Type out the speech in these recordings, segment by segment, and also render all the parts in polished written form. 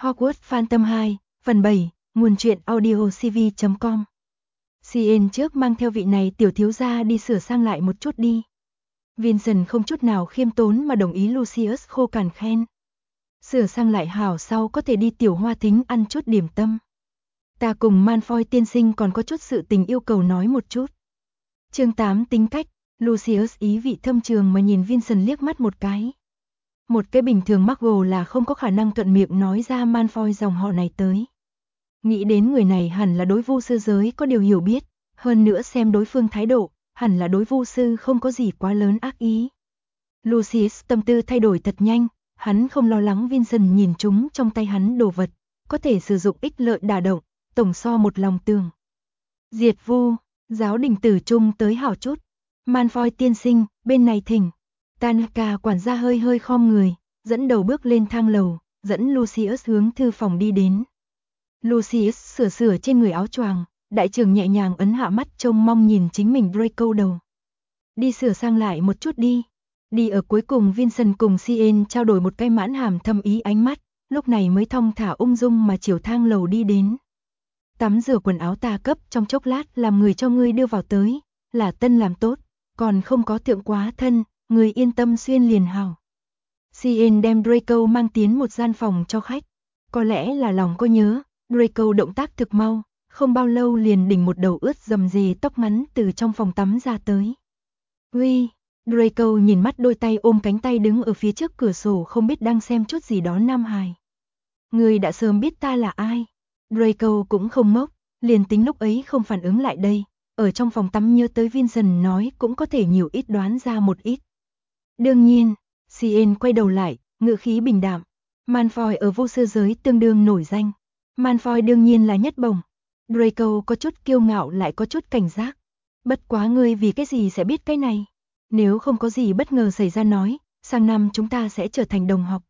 Hogwarts Phantom 2, phần 7, nguồn truyện audiocv.com. CN trước mang theo vị này tiểu thiếu gia đi sửa sang lại một chút đi. Vincent không chút nào khiêm tốn mà đồng ý Lucius khô cằn khen. Sửa sang lại hảo sau có thể đi tiểu hoa thính ăn chút điểm tâm. Ta cùng Malfoy tiên sinh còn có chút sự tình yêu cầu nói một chút. Chương 8 tính cách, Lucius ý vị thâm trường mà nhìn Vincent liếc mắt một cái. Một cái bình thường Muggle là không có khả năng thuận miệng nói ra Malfoy dòng họ này tới. Nghĩ đến người này hẳn là đối vu sư giới có điều hiểu biết, hơn nữa xem đối phương thái độ, hẳn là đối vu sư không có gì quá lớn ác ý. Lucius tâm tư thay đổi thật nhanh, hắn không lo lắng Vincent nhìn chúng trong tay hắn đồ vật, có thể sử dụng ích lợi đả động, tổng so một lòng tường. Diệt vu, giáo đình tử trung tới hảo chút. Malfoy tiên sinh, bên này thỉnh. Tanaka quản gia hơi khom người, dẫn đầu bước lên thang lầu, dẫn Lucius hướng thư phòng đi đến. Lucius sửa trên người áo choàng, đại trưởng nhẹ nhàng ấn hạ mắt trông mong nhìn chính mình Draco đầu. Đi sửa sang lại một chút đi. Đi ở cuối cùng Vincent cùng CN trao đổi một cái mãn hàm thâm ý ánh mắt, lúc này mới thong thả ung dung mà chiều thang lầu đi đến. Tắm rửa quần áo ta cấp trong chốc lát làm người cho ngươi đưa vào tới, là tân làm tốt, còn không có thượng quá thân, người yên tâm xuyên liền hào. CN đem Draco mang tiến một gian phòng cho khách, có lẽ là lòng có nhớ, Draco động tác thực mau, không bao lâu liền đỉnh một đầu ướt rầm rề tóc ngắn từ trong phòng tắm ra tới. Uy, Draco nhìn mắt đôi tay ôm cánh tay đứng ở phía trước cửa sổ không biết đang xem chút gì đó nam hài. Người đã sớm biết ta là ai. Draco cũng không ngốc, liền tính lúc ấy không phản ứng lại đây, ở trong phòng tắm nhớ tới Vincent nói cũng có thể nhiều ít đoán ra một ít. Đương nhiên, CN quay đầu lại, ngữ khí bình đạm. Malfoy ở vô sư giới tương đương nổi danh. Malfoy đương nhiên là nhất bổng. Draco có chút kiêu ngạo lại có chút cảnh giác. Bất quá ngươi vì cái gì sẽ biết cái này? Nếu không có gì bất ngờ xảy ra nói, sang năm chúng ta sẽ trở thành đồng học.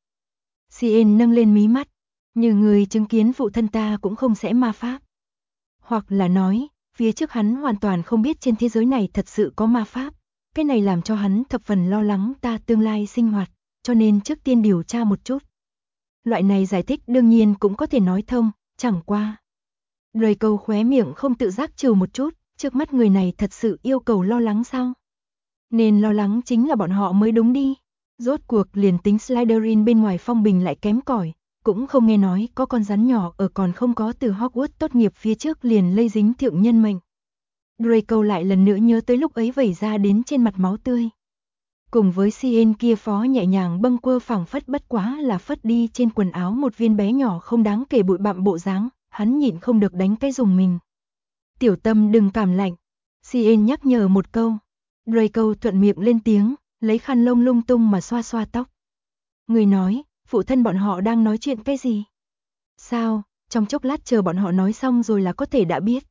CN nâng lên mí mắt. Như người chứng kiến phụ thân ta cũng không sẽ ma pháp. Hoặc là nói, phía trước hắn hoàn toàn không biết trên thế giới này thật sự có ma pháp. Cái này làm cho hắn thập phần lo lắng ta tương lai sinh hoạt, cho nên trước tiên điều tra một chút. Loại này giải thích đương nhiên cũng có thể nói thông, chẳng qua. Draco khóe miệng không tự giác trừ một chút, trước mắt người này thật sự yêu cầu lo lắng sao? Nên lo lắng chính là bọn họ mới đúng đi. Rốt cuộc liền tính Slytherin bên ngoài phong bình lại kém cỏi, cũng không nghe nói có con rắn nhỏ ở còn không có từ Hogwarts tốt nghiệp phía trước liền lây dính thượng nhân mệnh. Draco lại lần nữa nhớ tới lúc ấy vẩy ra đến trên mặt máu tươi. Cùng với CN kia phó nhẹ nhàng bâng quơ phảng phất bất quá là phất đi trên quần áo một viên bé nhỏ không đáng kể bụi bặm bộ dáng, hắn nhịn không được đánh cái dùng mình. Tiểu tâm đừng cảm lạnh. CN nhắc nhở một câu. Draco thuận miệng lên tiếng, lấy khăn lông lung tung mà xoa xoa tóc. Người nói, phụ thân bọn họ đang nói chuyện cái gì? Sao, trong chốc lát chờ bọn họ nói xong rồi là có thể đã biết.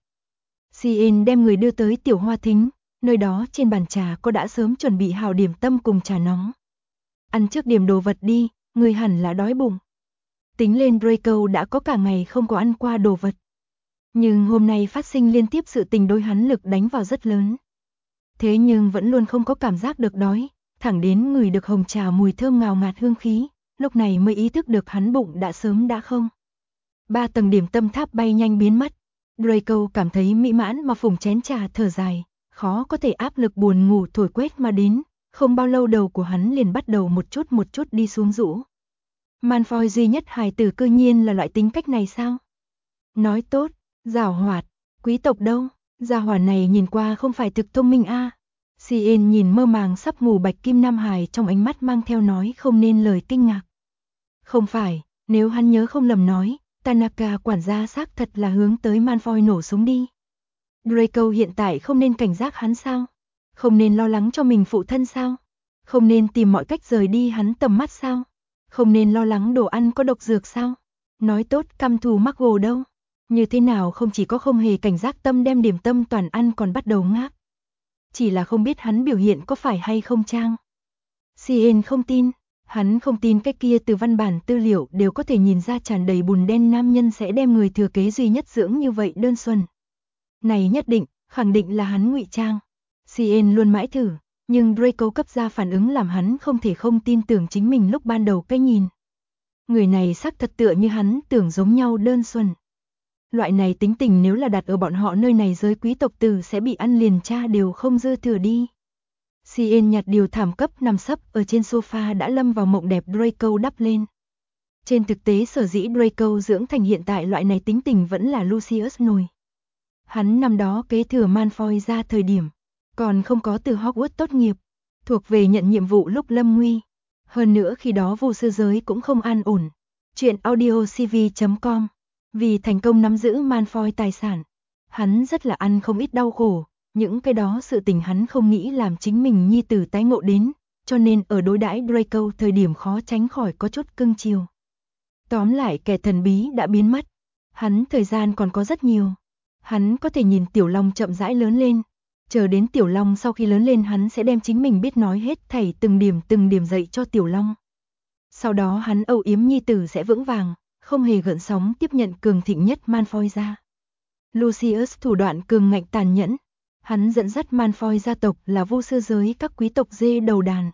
CN đem người đưa tới tiểu hoa thính, nơi đó trên bàn trà có đã sớm chuẩn bị hào điểm tâm cùng trà nóng. Ăn trước điểm đồ vật đi, người hẳn là đói bụng. Tính lên Draco đã có cả ngày không có ăn qua đồ vật. Nhưng hôm nay phát sinh liên tiếp sự tình đối hắn lực đánh vào rất lớn. Thế nhưng vẫn luôn không có cảm giác được đói, thẳng đến người được hồng trà mùi thơm ngào ngạt hương khí, lúc này mới ý thức được hắn bụng đã sớm đã không. 3 tầng điểm tâm tháp bay nhanh biến mất. Draco cảm thấy mỹ mãn mà phùng chén trà thở dài, khó có thể áp lực buồn ngủ thổi quét mà đến, không bao lâu đầu của hắn liền bắt đầu một chút đi xuống rũ. Malfoy duy nhất hài tử cư nhiên là loại tính cách này sao? Nói tốt, giảo hoạt, quý tộc đâu, gia hỏa này nhìn qua không phải thực thông minh a. CN nhìn mơ màng sắp ngủ Bạch Kim Nam Hải trong ánh mắt mang theo nói không nên lời kinh ngạc. Không phải, nếu hắn nhớ không lầm nói, Tanaka quản gia xác thật là hướng tới Malfoy nổ súng đi. Draco hiện tại không nên cảnh giác hắn sao? Không nên lo lắng cho mình phụ thân sao? Không nên tìm mọi cách rời đi hắn tầm mắt sao? Không nên lo lắng đồ ăn có độc dược sao? Nói tốt căm thù Muggle đâu? Như thế nào không chỉ có không hề cảnh giác tâm đem điểm tâm toàn ăn còn bắt đầu ngáp. Chỉ là không biết hắn biểu hiện có phải hay không trang. CN không tin. Hắn không tin cái kia từ văn bản tư liệu đều có thể nhìn ra tràn đầy bùn đen nam nhân sẽ đem người thừa kế duy nhất dưỡng như vậy đơn thuần. Này nhất định, khẳng định là hắn ngụy trang. CN luôn mãi thử, nhưng Draco cấp ra phản ứng làm hắn không thể không tin tưởng chính mình lúc ban đầu cái nhìn. Người này sắc thật tựa như hắn tưởng giống nhau đơn xuân. Loại này tính tình nếu là đặt ở bọn họ nơi này giới quý tộc tử sẽ bị ăn liền cha đều không dư thừa đi. Cien nhặt điều thảm cấp nằm sấp ở trên sofa đã lâm vào mộng đẹp Draco đắp lên. Trên thực tế sở dĩ Draco dưỡng thành hiện tại loại này tính tình vẫn là Lucius nổi. Hắn năm đó kế thừa Malfoy ra thời điểm, còn không có từ Hogwarts tốt nghiệp, thuộc về nhận nhiệm vụ lúc lâm nguy. Hơn nữa khi đó vô sư giới cũng không an ổn. Chuyện audiocv.com. Vì thành công nắm giữ Malfoy tài sản, hắn rất là ăn không ít đau khổ, những cái đó sự tình hắn không nghĩ làm chính mình nhi tử tái ngộ đến, cho nên ở đối đãi Draco thời điểm khó tránh khỏi có chút cưng chiều. Tóm lại kẻ thần bí đã biến mất, hắn thời gian còn có rất nhiều. Hắn có thể nhìn Tiểu Long chậm rãi lớn lên, chờ đến Tiểu Long sau khi lớn lên hắn sẽ đem chính mình biết nói hết thảy từng điểm dạy cho Tiểu Long. Sau đó hắn âu yếm nhi tử sẽ vững vàng, không hề gợn sóng tiếp nhận cường thịnh nhất Malfoy gia. Lucius thủ đoạn cường ngạnh tàn nhẫn, hắn dẫn dắt Malfoy gia tộc là vô sư giới các quý tộc dê đầu đàn.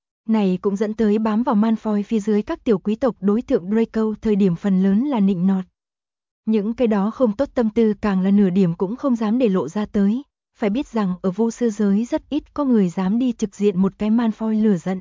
Này cũng dẫn tới bám vào Malfoy phía dưới các tiểu quý tộc đối tượng Draco thời điểm phần lớn là nịnh nọt. Những cái đó không tốt tâm tư càng là nửa điểm cũng không dám để lộ ra tới, phải biết rằng ở vô sư giới rất ít có người dám đi trực diện một cái Malfoy lửa giận.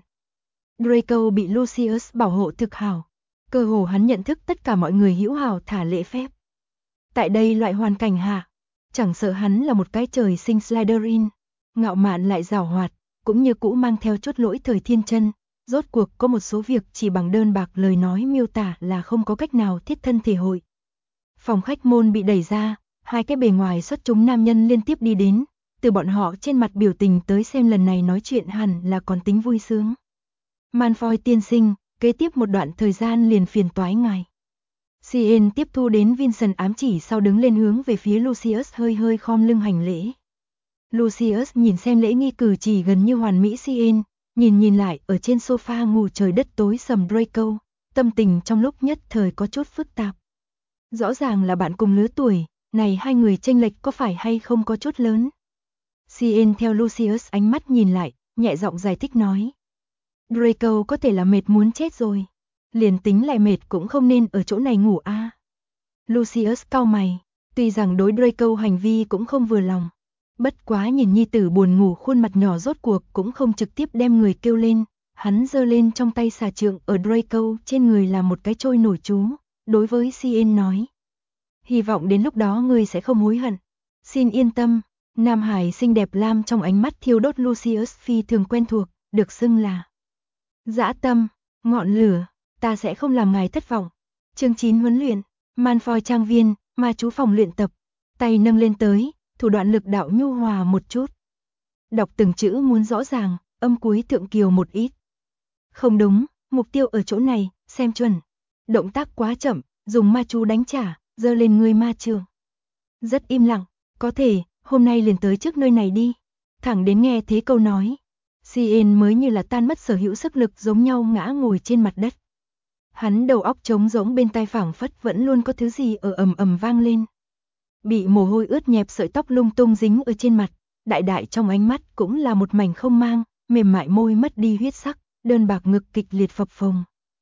Draco bị Lucius bảo hộ thực hảo, cơ hồ hắn nhận thức tất cả mọi người hữu hảo thả lễ phép. Tại đây loại hoàn cảnh hạ, chẳng sợ hắn là một cái trời sinh Slytherin, ngạo mạn lại giàu hoạt, cũng như cũ mang theo chút lỗi thời thiên chân, rốt cuộc có một số việc chỉ bằng đơn bạc lời nói miêu tả là không có cách nào thiết thân thể hội. Phòng khách môn bị đẩy ra, hai cái bề ngoài xuất chúng nam nhân liên tiếp đi đến, từ bọn họ trên mặt biểu tình tới xem lần này nói chuyện hẳn là còn tính vui sướng. Malfoy tiên sinh, kế tiếp một đoạn thời gian liền phiền toái ngài. Cien tiếp thu đến Vincent ám chỉ sau đứng lên hướng về phía Lucius hơi khom lưng hành lễ. Lucius nhìn xem lễ nghi cử chỉ gần như hoàn mỹ Cien, nhìn lại ở trên sofa ngủ trời đất tối sầm Draco, tâm tình trong lúc nhất thời có chút phức tạp. Rõ ràng là bạn cùng lứa tuổi, này hai người chênh lệch có phải hay không có chút lớn. Cien theo Lucius ánh mắt nhìn lại, nhẹ giọng giải thích nói. Draco có thể là mệt muốn chết rồi. Liền tính lại mệt cũng không nên ở chỗ này ngủ a. Lucius cau mày, tuy rằng đối Draco hành vi cũng không vừa lòng. Bất quá nhìn nhi tử buồn ngủ khuôn mặt nhỏ rốt cuộc cũng không trực tiếp đem người kêu lên. Hắn giơ lên trong tay xà trượng ở Draco trên người là một cái trôi nổi chú. Đối với Cien nói. Hy vọng đến lúc đó ngươi sẽ không hối hận. Xin yên tâm. Nam Hải xinh đẹp lam trong ánh mắt thiêu đốt Lucius phi thường quen thuộc, được xưng là dã tâm, ngọn lửa, ta sẽ không làm ngài thất vọng. Chương 9 huấn luyện, Malfoy trang viên, ma chú phòng luyện tập, tay nâng lên tới, thủ đoạn lực đạo nhu hòa một chút. Đọc từng chữ muốn rõ ràng, âm cuối thượng kiều một ít. Không đúng, mục tiêu ở chỗ này, xem chuẩn. Động tác quá chậm, dùng ma chú đánh trả, giơ lên người ma trường. Rất im lặng, có thể, hôm nay liền tới trước nơi này đi. Thẳng đến nghe thế câu nói. Cien mới như là tan mất sở hữu sức lực giống nhau ngã ngồi trên mặt đất. Hắn đầu óc trống rỗng bên tai phảng phất vẫn luôn có thứ gì ở ầm ầm vang lên. Bị mồ hôi ướt nhẹp sợi tóc lung tung dính ở trên mặt, đại trong ánh mắt cũng là một mảnh không mang, mềm mại môi mất đi huyết sắc, đơn bạc ngực kịch liệt phập phồng.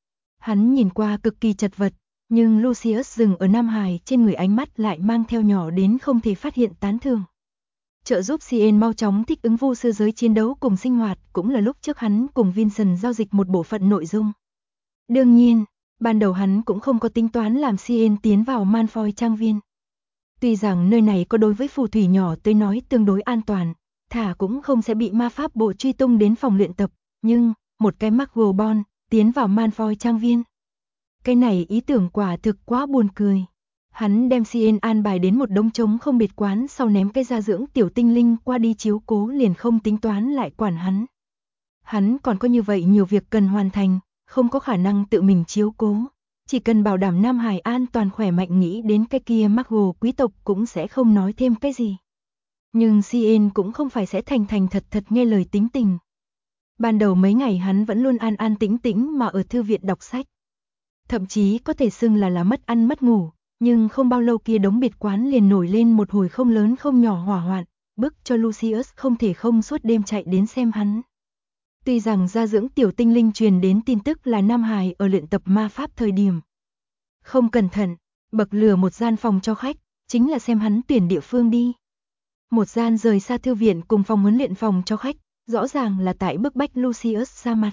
Hắn nhìn qua cực kỳ chật vật, nhưng Lucius dừng ở Nam Hải trên người ánh mắt lại mang theo nhỏ đến không thể phát hiện tán thưởng. Trợ giúp Cien mau chóng thích ứng vô sư giới chiến đấu cùng sinh hoạt cũng là lúc trước hắn cùng Vincent giao dịch một bộ phận nội dung. Đương nhiên, ban đầu hắn cũng không có tính toán làm Cien tiến vào Malfoy trang viên. Tuy rằng nơi này có đối với phù thủy nhỏ tới nói tương đối an toàn, thả cũng không sẽ bị ma pháp bộ truy tung đến phòng luyện tập, nhưng một cái Muggle tiến vào Malfoy trang viên. Cái này ý tưởng quả thực quá buồn cười. Hắn đem Cien an bài đến một đống trống không biệt quán sau ném cái gia dưỡng tiểu tinh linh qua đi chiếu cố liền không tính toán lại quản hắn. Hắn còn có như vậy nhiều việc cần hoàn thành, không có khả năng tự mình chiếu cố. Chỉ cần bảo đảm Nam Hải an toàn khỏe mạnh nghĩ đến cái kia Muggle quý tộc cũng sẽ không nói thêm cái gì. Nhưng Cien cũng không phải sẽ thành thật nghe lời tính tình. Ban đầu mấy ngày hắn vẫn luôn an tĩnh mà ở thư viện đọc sách. Thậm chí có thể xưng là mất ăn mất ngủ. Nhưng không bao lâu kia đống biệt quán liền nổi lên một hồi không lớn không nhỏ hỏa hoạn, bức cho Lucius không thể không suốt đêm chạy đến xem hắn. Tuy rằng gia dưỡng tiểu tinh linh truyền đến tin tức là Nam Hải ở luyện tập ma pháp thời điểm không cẩn thận, bậc lừa một gian phòng cho khách, chính là xem hắn tuyển địa phương đi. Một gian rời xa thư viện cùng phòng huấn luyện phòng cho khách, rõ ràng là tại bức bách Lucius ra mặt.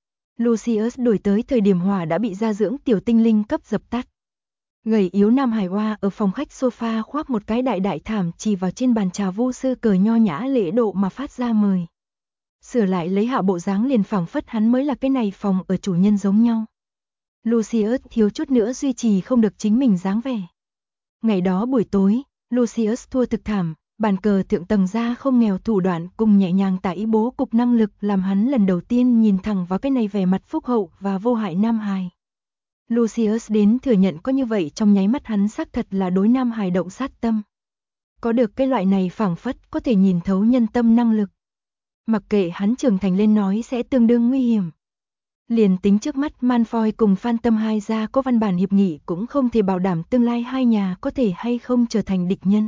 Lucius đổi tới thời điểm hỏa đã bị gia dưỡng tiểu tinh linh cấp dập tắt. Gầy yếu Nam Hải Hoa ở phòng khách sofa khoác một cái đại đại thảm chỉ vào trên bàn trà vô sư cờ nho nhã lễ độ mà phát ra mời. Sửa lại lấy hạ bộ dáng liền phảng phất hắn mới là cái này phòng ở chủ nhân giống nhau. Lucius thiếu chút nữa duy trì không được chính mình dáng vẻ. Ngày đó buổi tối, Lucius thua thực thảm, bàn cờ thượng tầng ra không nghèo thủ đoạn cùng nhẹ nhàng tả ý bố cục năng lực làm hắn lần đầu tiên nhìn thẳng vào cái này vẻ mặt phúc hậu và vô hại Nam Hải. Lucius đến thừa nhận có như vậy trong nháy mắt hắn xác thật là đối Nam Hải động sát tâm. Có được cái loại này phảng phất có thể nhìn thấu nhân tâm năng lực. Mặc kệ hắn trưởng thành lên nói sẽ tương đương nguy hiểm. Liền tính trước mắt Malfoy cùng Phan Tâm hai gia có văn bản hiệp nghị cũng không thể bảo đảm tương lai hai nhà có thể hay không trở thành địch nhân.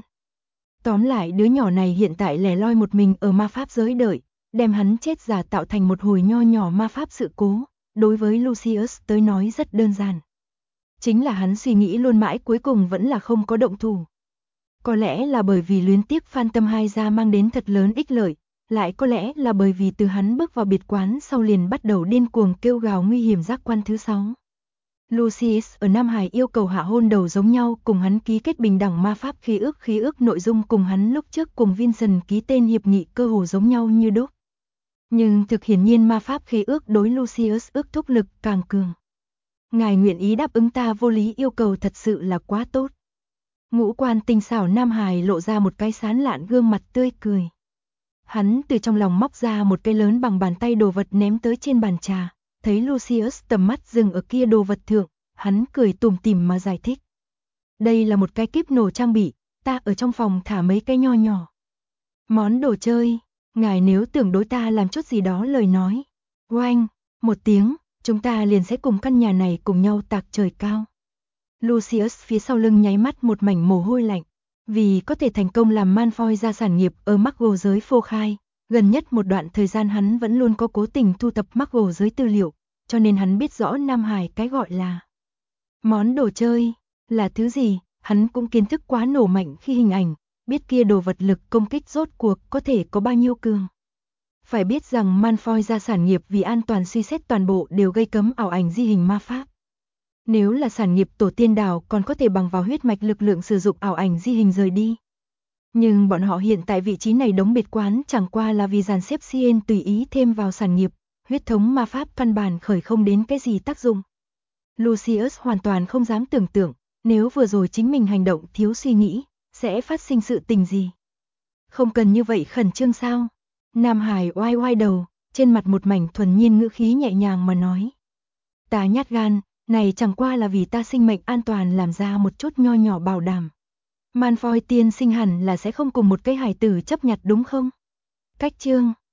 Tóm lại đứa nhỏ này hiện tại lẻ loi một mình ở ma pháp giới đợi, đem hắn chết giả tạo thành một hồi nho nhỏ ma pháp sự cố, đối với Lucius tới nói rất đơn giản. Chính là hắn suy nghĩ luôn mãi cuối cùng vẫn là không có động thủ. Có lẽ là bởi vì luyến tiếc Phan Tâm hai gia mang đến thật lớn ích lợi, lại có lẽ là bởi vì từ hắn bước vào biệt quán sau liền bắt đầu điên cuồng kêu gào nguy hiểm giác quan thứ 6. Lucius ở Nam Hải yêu cầu hạ hôn đầu giống nhau cùng hắn ký kết bình đẳng ma pháp khí ước nội dung cùng hắn lúc trước cùng Vincent ký tên hiệp nghị cơ hồ giống nhau như đúc. Nhưng thực hiển nhiên ma pháp khí ước đối Lucius ước thúc lực càng cường. Ngài nguyện ý đáp ứng ta vô lý yêu cầu thật sự là quá tốt. Ngũ quan tinh xảo Nam Hải lộ ra một cái sán lạn gương mặt tươi cười. Hắn từ trong lòng móc ra một cái lớn bằng bàn tay đồ vật ném tới trên bàn trà, thấy Lucius tầm mắt dừng ở kia đồ vật thượng, hắn cười tủm tỉm mà giải thích. Đây là một cái kíp nổ trang bị, ta ở trong phòng thả mấy cái nho nhỏ. Món đồ chơi, ngài nếu tưởng đối ta làm chút gì đó lời nói. Oanh, một tiếng, chúng ta liền sẽ cùng căn nhà này cùng nhau tạc trời cao. Lucius phía sau lưng nháy mắt một mảnh mồ hôi lạnh. Vì có thể thành công làm Malfoy ra sản nghiệp ở Muggle giới phô khai, gần nhất một đoạn thời gian hắn vẫn luôn có cố tình thu thập Muggle giới tư liệu, cho nên hắn biết rõ Nam Hải cái gọi là món đồ chơi là thứ gì, hắn cũng kiến thức quá nổ mạnh khi hình ảnh, biết kia đồ vật lực công kích rốt cuộc có thể có bao nhiêu cường. Phải biết rằng Malfoy ra sản nghiệp vì an toàn suy xét toàn bộ đều gây cấm ảo ảnh di hình ma pháp. Nếu là sản nghiệp tổ tiên đảo còn có thể bằng vào huyết mạch lực lượng sử dụng ảo ảnh di hình rời đi. Nhưng bọn họ hiện tại vị trí này đóng biệt quán chẳng qua là vì dàn xếp CN tùy ý thêm vào sản nghiệp, huyết thống ma pháp căn bản khởi không đến cái gì tác dụng. Lucius hoàn toàn không dám tưởng tượng, nếu vừa rồi chính mình hành động thiếu suy nghĩ, sẽ phát sinh sự tình gì. Không cần như vậy khẩn trương sao? Nam Hải oai oai đầu, trên mặt một mảnh thuần nhiên ngữ khí nhẹ nhàng mà nói. Ta nhát gan, này chẳng qua là vì ta sinh mệnh an toàn làm ra một chút nho nhỏ bảo đảm. Malfoy tiên sinh hẳn là sẽ không cùng một cái hài tử chấp nhặt đúng không? Cách chương